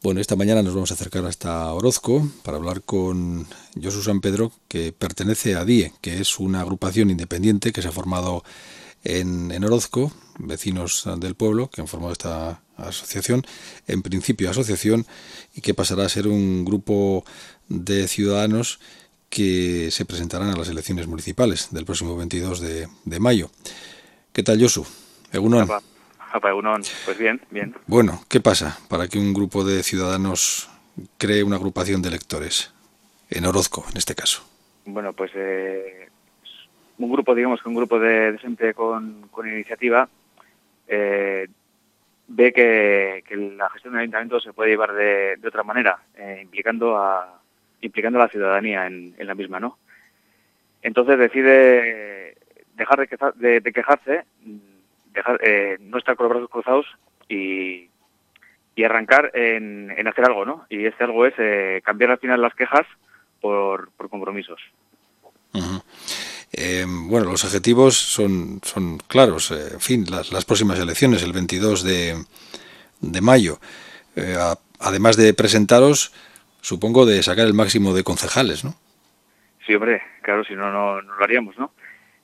Bueno, esta mañana nos vamos a acercar hasta Orozco para hablar con Josu San Pedro, que pertenece a DIE, que es una agrupación independiente que se ha formado en Orozco, vecinos del pueblo que han formado esta asociación, en principio asociación, y que pasará a ser un grupo de ciudadanos que se presentarán a las elecciones municipales del próximo 22 de mayo. ¿Qué tal, Josu? Egunon. Egunon. Pues bien, bien. Bueno, ¿qué pasa para que un grupo de ciudadanos cree una agrupación de electores? En Orozco, en este caso. Bueno, pues un grupo, digamos que un grupo de gente con iniciativa ve que la gestión del ayuntamiento se puede llevar de otra manera, implicando a la ciudadanía en la misma, ¿no? Entonces decide dejar de quejarse, no estar con los brazos cruzados y arrancar en hacer algo, ¿no? Y este algo es cambiar al final las quejas por compromisos. Uh-huh. Bueno, los objetivos son claros. En fin, las próximas elecciones, el 22 de mayo. Además de presentaros, supongo de sacar el máximo de concejales, ¿no? Sí, hombre, claro, si no, no lo haríamos, ¿no?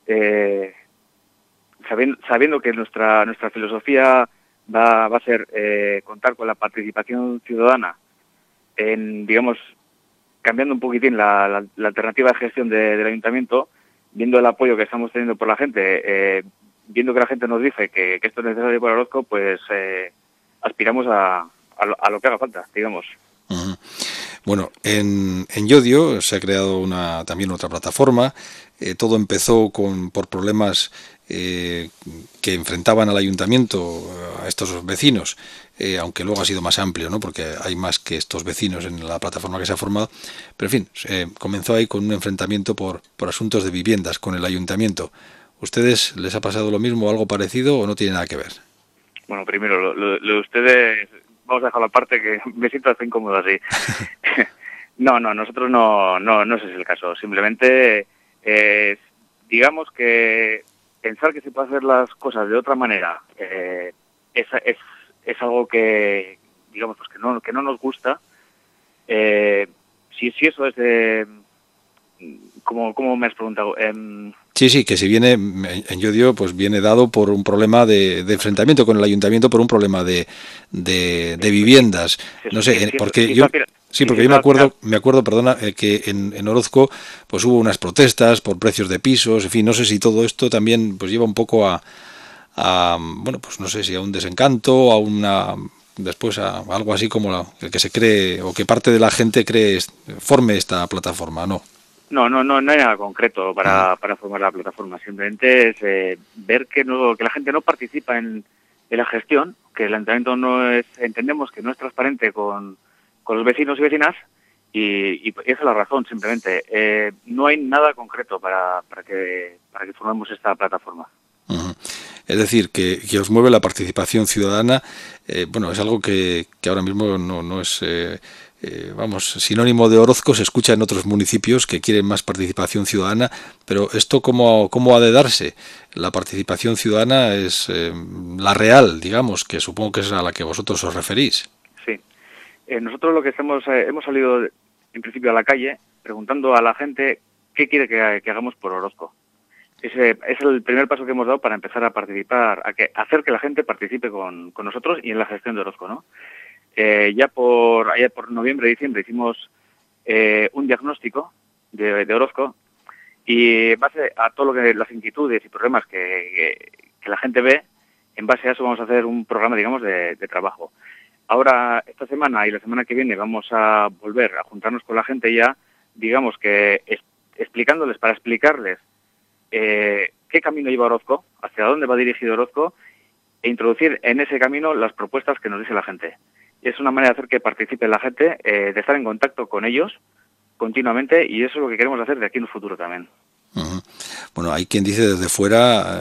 Sabiendo que nuestra filosofía va a ser contar con la participación ciudadana en, digamos, cambiando un poquitín la alternativa de gestión del ayuntamiento, viendo el apoyo que estamos teniendo por la gente, viendo que la gente nos dice que esto es necesario para Orozco, pues aspiramos a lo que haga falta, digamos. Uh-huh. Bueno, en Llodio se ha creado también otra plataforma. Todo empezó por problemas que enfrentaban al ayuntamiento, a estos vecinos, aunque luego ha sido más amplio, ¿no? Porque hay más que estos vecinos en la plataforma que se ha formado. Pero en fin, comenzó ahí con un enfrentamiento por asuntos de viviendas con el ayuntamiento. ¿Ustedes les ha pasado lo mismo o algo parecido o no tiene nada que ver? Bueno, primero, lo de ustedes, vamos a dejarlo aparte, que me siento hasta incómodo así. No, nosotros no ese es el caso. Simplemente, digamos que pensar que se puede hacer las cosas de otra manera es algo que, digamos, pues que no nos gusta. Si eso es de... ¿Cómo me has preguntado? Sí, que si viene en Llodio, pues viene dado por un problema de enfrentamiento con el ayuntamiento por un problema de viviendas. No sé, porque yo me acuerdo, perdona, que en Orozco pues hubo unas protestas por precios de pisos, en fin, no sé si todo esto también pues lleva un poco a bueno, pues no sé si a un desencanto, después a algo así como el que se cree o que parte de la gente forme esta plataforma, ¿no? No hay nada concreto para formar la plataforma. Simplemente es ver que la gente no participa en la gestión, que el ayuntamiento entendemos que no es transparente con los vecinos y vecinas, y esa es la razón, simplemente. No hay nada concreto para que formemos esta plataforma. Uh-huh. Es decir, que os mueve la participación ciudadana. Bueno, es algo que ahora mismo no es... sinónimo de Orozco, se escucha en otros municipios que quieren más participación ciudadana, pero esto ¿cómo ha de darse? La participación ciudadana es la real, digamos, que supongo que es a la que vosotros os referís. Sí. Nosotros lo que hemos salido en principio a la calle preguntando a la gente qué quiere que hagamos por Orozco. Ese es el primer paso que hemos dado para empezar a participar, hacer que la gente participe con nosotros y en la gestión de Orozco, ¿no? Allá por noviembre, diciembre hicimos un diagnóstico de Orozco y en base a todo lo que las inquietudes y problemas que la gente ve, en base a eso vamos a hacer un programa, digamos, de trabajo. Ahora, esta semana y la semana que viene vamos a volver a juntarnos con la gente ya, digamos que para explicarles qué camino lleva Orozco, hacia dónde va dirigido Orozco, e introducir en ese camino las propuestas que nos dice la gente. Es una manera de hacer que participe la gente, de estar en contacto con ellos continuamente, y eso es lo que queremos hacer de aquí en el futuro también. Uh-huh. Bueno, hay quien dice desde fuera,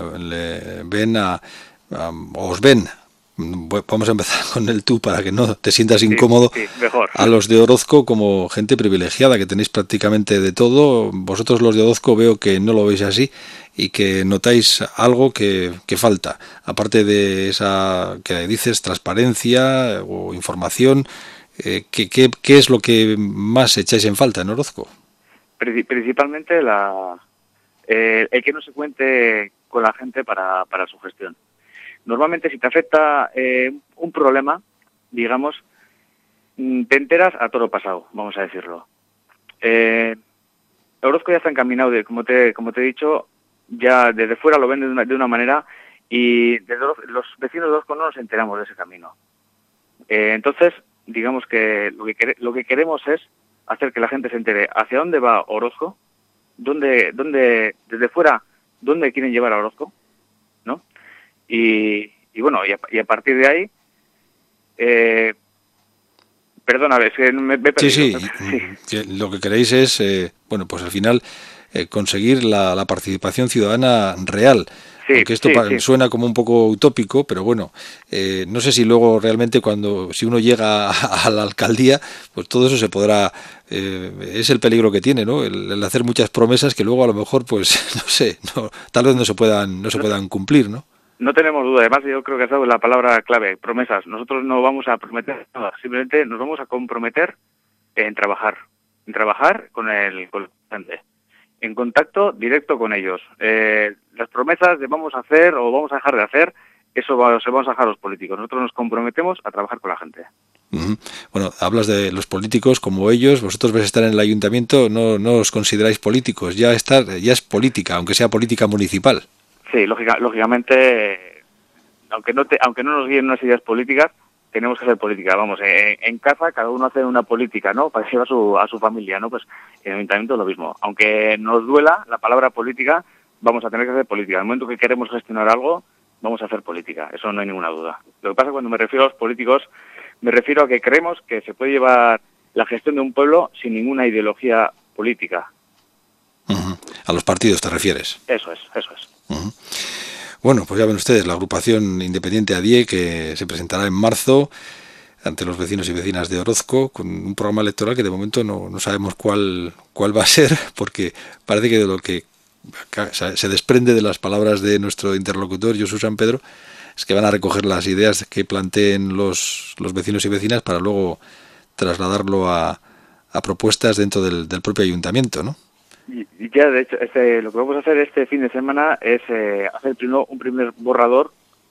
os ven, vamos a empezar con el tú para que no te sientas incómodo, sí, mejor. A los de Orozco como gente privilegiada, que tenéis prácticamente de todo. Vosotros los de Orozco veo que no lo veis así y que notáis algo que falta, aparte de esa que dices, transparencia o información. ¿Qué es lo que más echáis en falta en Orozco? Principalmente el que no se cuente con la gente para su gestión. Normalmente, si te afecta un problema, digamos, te enteras a todo lo pasado, vamos a decirlo. Orozco ya está encaminado, como te he dicho, ya desde fuera lo ven de una manera, y desde los vecinos de Orozco no nos enteramos de ese camino. Entonces, digamos que lo que queremos es hacer que la gente se entere hacia dónde va Orozco, dónde desde fuera, dónde quieren llevar a Orozco, ¿no? Y bueno, y a partir de ahí, perdona, es que me he perdido. Sí. Lo que queréis es, bueno, pues al final conseguir la participación ciudadana real. Sí, aunque esto suena como un poco utópico, pero bueno, no sé si luego realmente si uno llega a la alcaldía, pues todo eso se podrá, es el peligro que tiene, ¿no? El hacer muchas promesas que luego a lo mejor, pues, no sé, tal vez no se puedan cumplir, ¿no? No tenemos duda, además yo creo que has dado la palabra clave, promesas. Nosotros no vamos a prometer nada, simplemente nos vamos a comprometer en trabajar con el gente, en contacto directo con ellos. Las promesas de vamos a hacer o vamos a dejar de hacer, eso se vamos a dejar a los políticos. Nosotros nos comprometemos a trabajar con la gente. Uh-huh. Bueno, hablas de los políticos como ellos, vosotros vais a estar en el ayuntamiento, no os consideráis políticos, ya es política, aunque sea política municipal. Sí, lógicamente, aunque no nos guíen unas ideas políticas, tenemos que hacer política. Vamos, en casa cada uno hace una política, ¿no? Para llevar a su familia, ¿no? Pues en el ayuntamiento es lo mismo. Aunque nos duela la palabra política, vamos a tener que hacer política. En el momento que queremos gestionar algo, vamos a hacer política. Eso no hay ninguna duda. Lo que pasa cuando me refiero a los políticos, me refiero a que creemos que se puede llevar la gestión de un pueblo sin ninguna ideología política. Uh-huh. A los partidos te refieres. Eso es. Uh-huh. Bueno, pues ya ven ustedes, la agrupación independiente ADIE, que se presentará en marzo ante los vecinos y vecinas de Orozco, con un programa electoral que de momento no sabemos cuál va a ser, porque parece que de lo que se desprende de las palabras de nuestro interlocutor, Josu San Pedro, es que van a recoger las ideas que planteen los vecinos y vecinas para luego trasladarlo a propuestas dentro del propio ayuntamiento, ¿no? Y ya, de hecho, lo que vamos a hacer este fin de semana es hacer un primer borrador.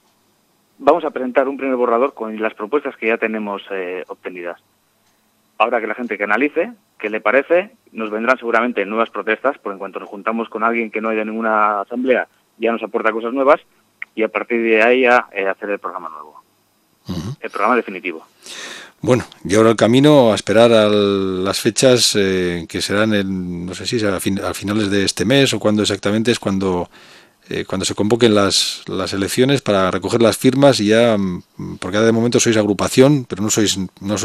Vamos a presentar un primer borrador con las propuestas que ya tenemos obtenidas. Ahora que la gente que analice, qué le parece, nos vendrán seguramente nuevas protestas, porque en cuanto nos juntamos con alguien que no haya ninguna asamblea, ya nos aporta cosas nuevas, y a partir de ahí ya hacer el programa nuevo. Uh-huh. El programa definitivo. Bueno, y ahora el camino a esperar a las fechas que serán, no sé si a finales de este mes o cuándo exactamente es cuando se convoquen las elecciones para recoger las firmas y ya, porque ahora de momento sois agrupación, pero no sois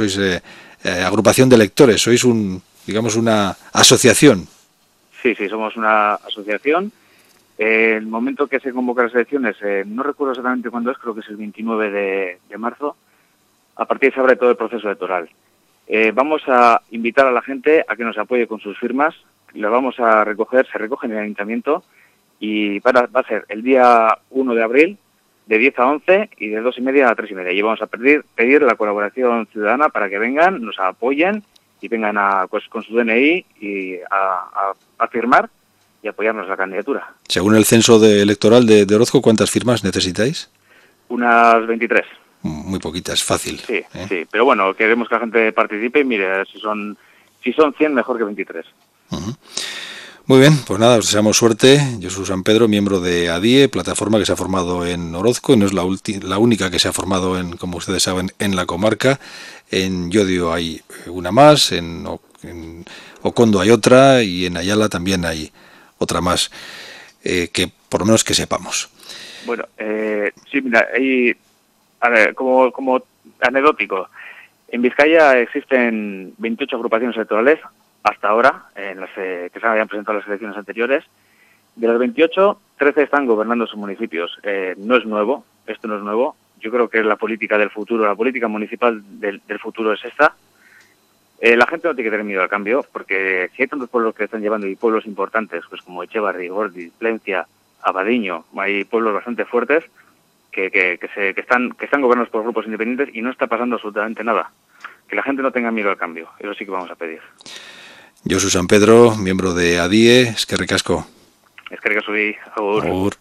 agrupación de electores, sois una asociación. Sí, somos una asociación. El momento que se convocan las elecciones, no recuerdo exactamente cuándo es, creo que es el 29 de marzo. A partir de ahí se abre todo el proceso electoral. Vamos a invitar a la gente a que nos apoye con sus firmas. Las vamos a recoger, se recogen en el ayuntamiento y va a ser el día 1 de abril de 10 a 11 y de 2:30 a 3:30. Y vamos a pedir la colaboración ciudadana para que vengan, nos apoyen y vengan con su DNI y a firmar y apoyarnos la candidatura. Según el censo electoral de Orozco, ¿cuántas firmas necesitáis? Unas 23. Muy poquitas, fácil. Sí, pero bueno, queremos que la gente participe y mire, si son 100, mejor que 23. Uh-huh. Muy bien, pues nada, os deseamos suerte. Yo soy San Pedro, miembro de ADIE, plataforma que se ha formado en Orozco, y no es la única que se ha formado, como ustedes saben, en la comarca. En Llodio hay una más, en Ocondo hay otra, y en Ayala también hay otra más, que por lo menos que sepamos. Bueno, sí, mira, a ver, como anecdótico, en Vizcaya existen 28 agrupaciones electorales hasta ahora, en las que se habían presentado las elecciones anteriores. De las 28, 13 están gobernando sus municipios. No es nuevo, esto no es nuevo. Yo creo que la política del futuro, la política municipal del futuro es esta. La gente no tiene que tener miedo al cambio, porque si hay tantos pueblos que están llevando, y pueblos importantes, pues como Echevarri, Gordi, Plencia, Abadiño, hay pueblos bastante fuertes que están gobernados por grupos independientes y no está pasando absolutamente nada. que la gente no tenga miedo al cambio. Eso sí que vamos a pedir. Josu San Pedro, miembro de ADIE, eskerrik asko. Eskerrik asko, agur. Agur.